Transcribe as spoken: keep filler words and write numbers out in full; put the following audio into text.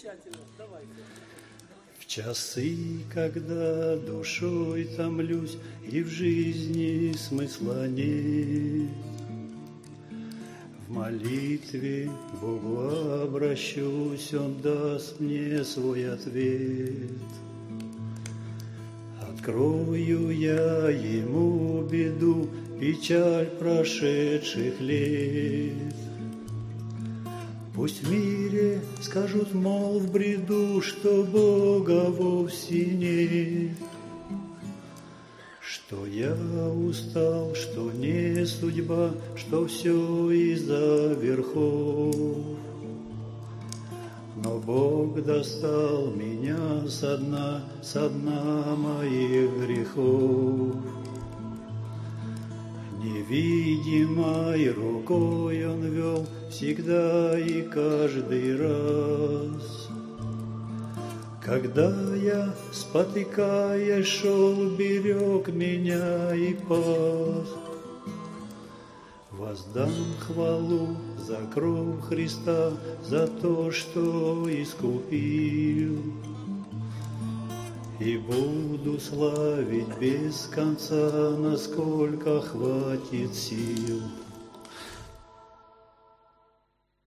Замечательно, давайте. В часы, когда душой томлюсь и в жизни смысла нет, в молитве к Богу обращусь, Он даст мне свой ответ. Открою я Ему беду, печаль прошедших лет. Пусть в мире скажут, мол, в бреду, что Бога вовсе нет, что я устал, что не судьба, что все из-за верхов. Но Бог достал меня со дна, со дна моих грехов. Невидимой рукой Он вел всегда и каждый раз. Когда я, спотыкаясь, шел, берег меня и пас. Воздам хвалу за кровь Христа, за то, что искупил. И буду славить без конца, насколько хватит сил.